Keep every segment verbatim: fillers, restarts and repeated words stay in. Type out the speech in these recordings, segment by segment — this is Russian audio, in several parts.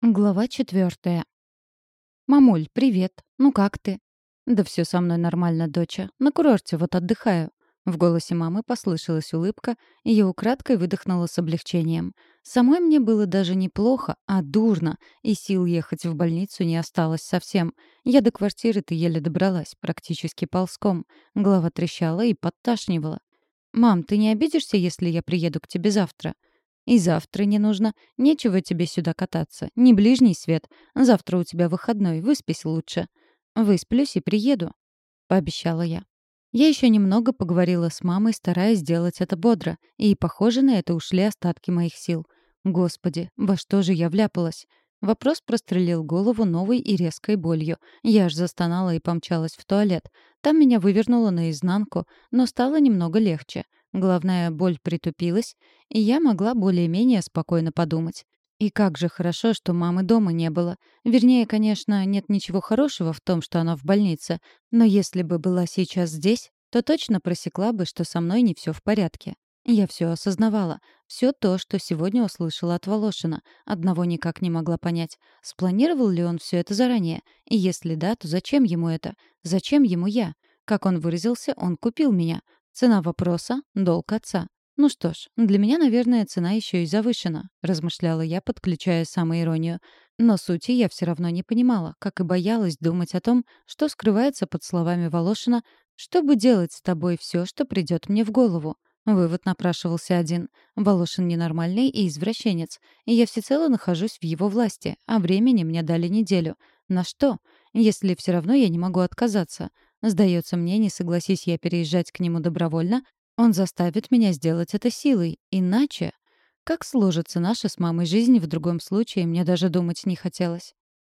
Глава четвертая. «Мамуль, привет. Ну как ты?» «Да все со мной нормально, доча. На курорте вот отдыхаю». В голосе мамы послышалась улыбка, и я украдкой выдохнула с облегчением. Самой мне было даже неплохо, а дурно, и сил ехать в больницу не осталось совсем. Я до квартиры-то еле добралась, практически ползком. Голова трещала и подташнивала. «Мам, ты не обидишься, если я приеду к тебе завтра?» «И завтра не нужно. Нечего тебе сюда кататься. Не ближний свет. Завтра у тебя выходной. Выспись лучше». «Высплюсь и приеду», — пообещала я. Я еще немного поговорила с мамой, стараясь сделать это бодро, и, похоже, на это ушли остатки моих сил. Господи, во что же я вляпалась? Вопрос прострелил голову новой и резкой болью. Я аж застонала и помчалась в туалет. Там меня вывернуло наизнанку, но стало немного легче. Главная боль притупилась, и я могла более-менее спокойно подумать. И как же хорошо, что мамы дома не было. Вернее, конечно, нет ничего хорошего в том, что она в больнице, но если бы была сейчас здесь, то точно просекла бы, что со мной не все в порядке. Я все осознавала. Все то, что сегодня услышала от Волошина. Одного никак не могла понять. Спланировал ли он все это заранее? И если да, то зачем ему это? Зачем ему я? Как он выразился, он купил меня. Цена вопроса — долг отца. «Ну что ж, для меня, наверное, цена еще и завышена», — размышляла я, подключая самоиронию. Но сути я все равно не понимала, как и боялась думать о том, что скрывается под словами Волошина, «чтобы делать с тобой все, что придет мне в голову». Вывод напрашивался один. Волошин ненормальный и извращенец, и я всецело нахожусь в его власти, а времени мне дали неделю. На что? Если все равно я не могу отказаться. Сдается мне, не согласись я переезжать к нему добровольно, он заставит меня сделать это силой. Иначе... Как сложится наша с мамой жизнь в другом случае, мне даже думать не хотелось.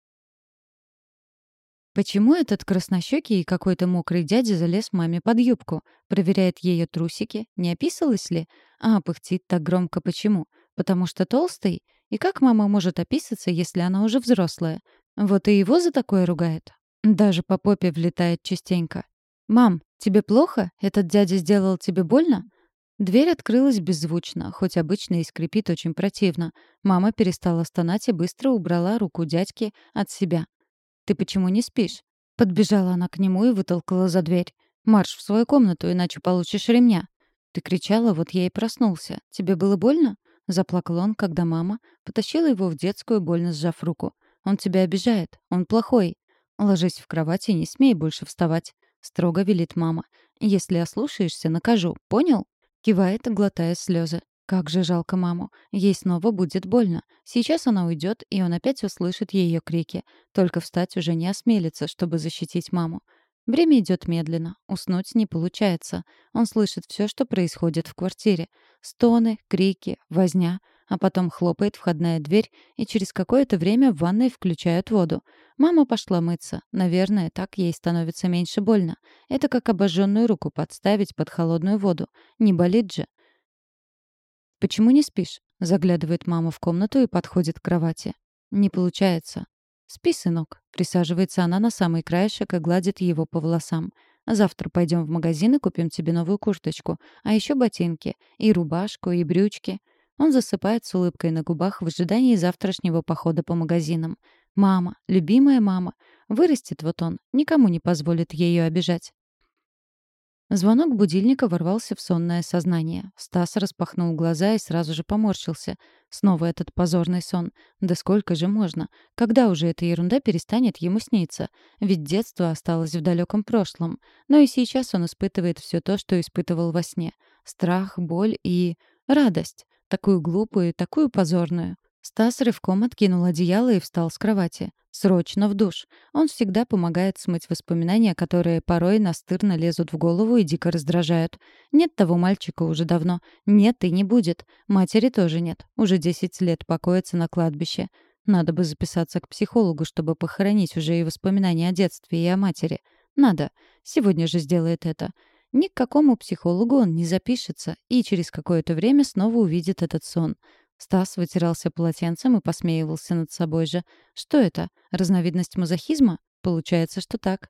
Почему этот краснощёкий и какой-то мокрый дядя залез маме под юбку? Проверяет ее трусики? Не описалась ли? А, пыхтит так громко почему? Потому что толстый? И как мама может описаться, если она уже взрослая? Вот и его за такое ругает. Даже по попе влетает частенько. «Мам, тебе плохо? Этот дядя сделал тебе больно?» Дверь открылась беззвучно, хоть обычно и скрипит очень противно. Мама перестала стонать и быстро убрала руку дядьки от себя. «Ты почему не спишь?» Подбежала она к нему и вытолкала за дверь. «Марш в свою комнату, иначе получишь ремня». «Ты кричала, вот я и проснулся. Тебе было больно?» Заплакал он, когда мама потащила его в детскую, больно сжав руку. «Он тебя обижает. Он плохой. Ложись в кровать и не смей больше вставать», — строго велит мама. «Если ослушаешься, накажу. Понял?» Кивает, глотая слезы. Как же жалко маму. Ей снова будет больно. Сейчас она уйдет, и он опять услышит ее крики. Только встать уже не осмелится, чтобы защитить маму. Время идет медленно. Уснуть не получается. Он слышит все, что происходит в квартире. Стоны, крики, возня. А потом хлопает входная дверь, и через какое-то время в ванной включают воду. Мама пошла мыться. Наверное, так ей становится меньше больно. Это как обожженную руку подставить под холодную воду. Не болит же. «Почему не спишь?» — заглядывает мама в комнату и подходит к кровати. «Не получается». «Спи, сынок». Присаживается она на самый краешек и гладит его по волосам. «Завтра пойдем в магазин и купим тебе новую курточку, а еще ботинки, и рубашку, и брючки». Он засыпает с улыбкой на губах в ожидании завтрашнего похода по магазинам. «Мама, любимая мама». Вырастет вот он, никому не позволит ее обижать. Звонок будильника ворвался в сонное сознание. Стас распахнул глаза и сразу же поморщился. Снова этот позорный сон. Да сколько же можно? Когда уже эта ерунда перестанет ему сниться? Ведь детство осталось в далеком прошлом. Но и сейчас он испытывает все то, что испытывал во сне. Страх, боль и... радость. Такую глупую и такую позорную. Стас рывком откинул одеяло и встал с кровати. Срочно в душ. Он всегда помогает смыть воспоминания, которые порой настырно лезут в голову и дико раздражают. Нет того мальчика уже давно. Нет и не будет. Матери тоже нет. Уже десять лет покоится на кладбище. Надо бы записаться к психологу, чтобы похоронить уже и воспоминания о детстве и о матери. Надо. Сегодня же сделает это. Ни к какому психологу он не запишется и через какое-то время снова увидит этот сон. Стас вытирался полотенцем и посмеивался над собой же. Что это? Разновидность мазохизма? Получается, что так.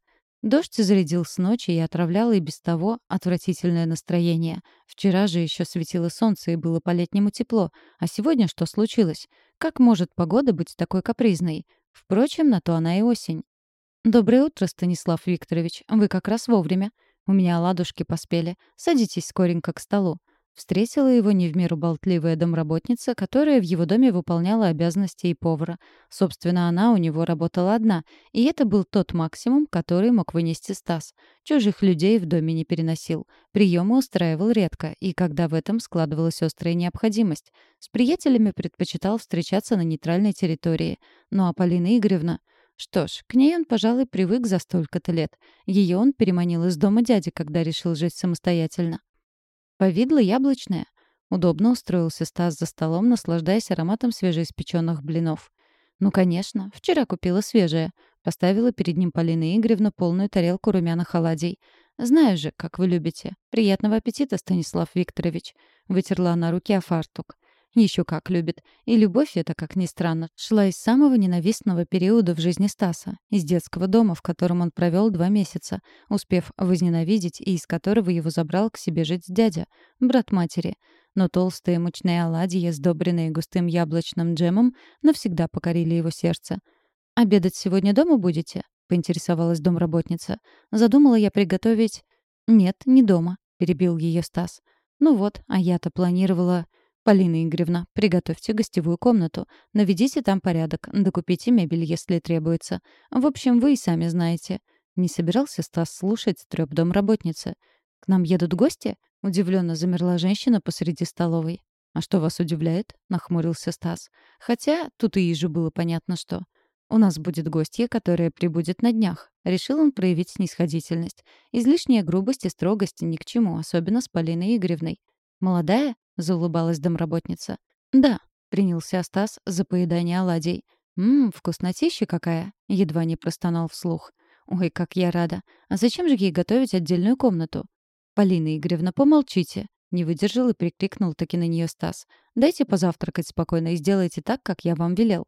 Дождь зарядил с ночи и отравлял и без того отвратительное настроение. Вчера же еще светило солнце и было по-летнему тепло. А сегодня что случилось? Как может погода быть такой капризной? Впрочем, на то она и осень. «Доброе утро, Станислав Викторович. Вы как раз вовремя. У меня оладушки поспели. Садитесь скоренько к столу». Встретила его не в меру болтливая домработница, которая в его доме выполняла обязанности и повара. Собственно, она у него работала одна, и это был тот максимум, который мог вынести Стас. Чужих людей в доме не переносил. Приемы устраивал редко, и когда в этом складывалась острая необходимость. С приятелями предпочитал встречаться на нейтральной территории. Ну а Полина Игоревна... Что ж, к ней он, пожалуй, привык за столько-то лет. Ее он переманил из дома дяди, когда решил жить самостоятельно. Повидло яблочное. Удобно устроился Стас за столом, наслаждаясь ароматом свежеиспеченных блинов. Ну, конечно, вчера купила свежее. Поставила перед ним Полина Игоревна полную тарелку румяных оладий. «Знаю же, как вы любите. Приятного аппетита, Станислав Викторович». Вытерла она руки о фартук. Еще как любит. И любовь эта, как ни странно, шла из самого ненавистного периода в жизни Стаса, из детского дома, в котором он провел два месяца, успев возненавидеть и из которого его забрал к себе жить дядя, брат матери. Но толстые мучные оладьи, сдобренные густым яблочным джемом, навсегда покорили его сердце. «Обедать сегодня дома будете?» — поинтересовалась домработница. «Задумала я приготовить...» «Нет, не дома», — перебил ее Стас. «Ну вот, а я-то планировала...» «Полина Игоревна, приготовьте гостевую комнату. Наведите там порядок. Докупите мебель, если требуется. В общем, вы и сами знаете». Не собирался Стас слушать трёп домработницы. «К нам едут гости?» — удивленно замерла женщина посреди столовой. «А что вас удивляет?» — нахмурился Стас. Хотя тут и ежу было понятно, что. «У нас будет гостья, которая прибудет на днях». Решил он проявить снисходительность. Излишняя грубость и строгость ни к чему, особенно с Полиной Игоревной. «Молодая?» — заулыбалась домработница. «Да», — принялся Стас за поедание оладий. «Ммм, вкуснотища какая!» — едва не простонал вслух. «Ой, как я рада! А зачем же ей готовить отдельную комнату?» «Полина Игоревна, помолчите!» — не выдержал и прикрикнул таки на нее Стас. «Дайте позавтракать спокойно и сделайте так, как я вам велел».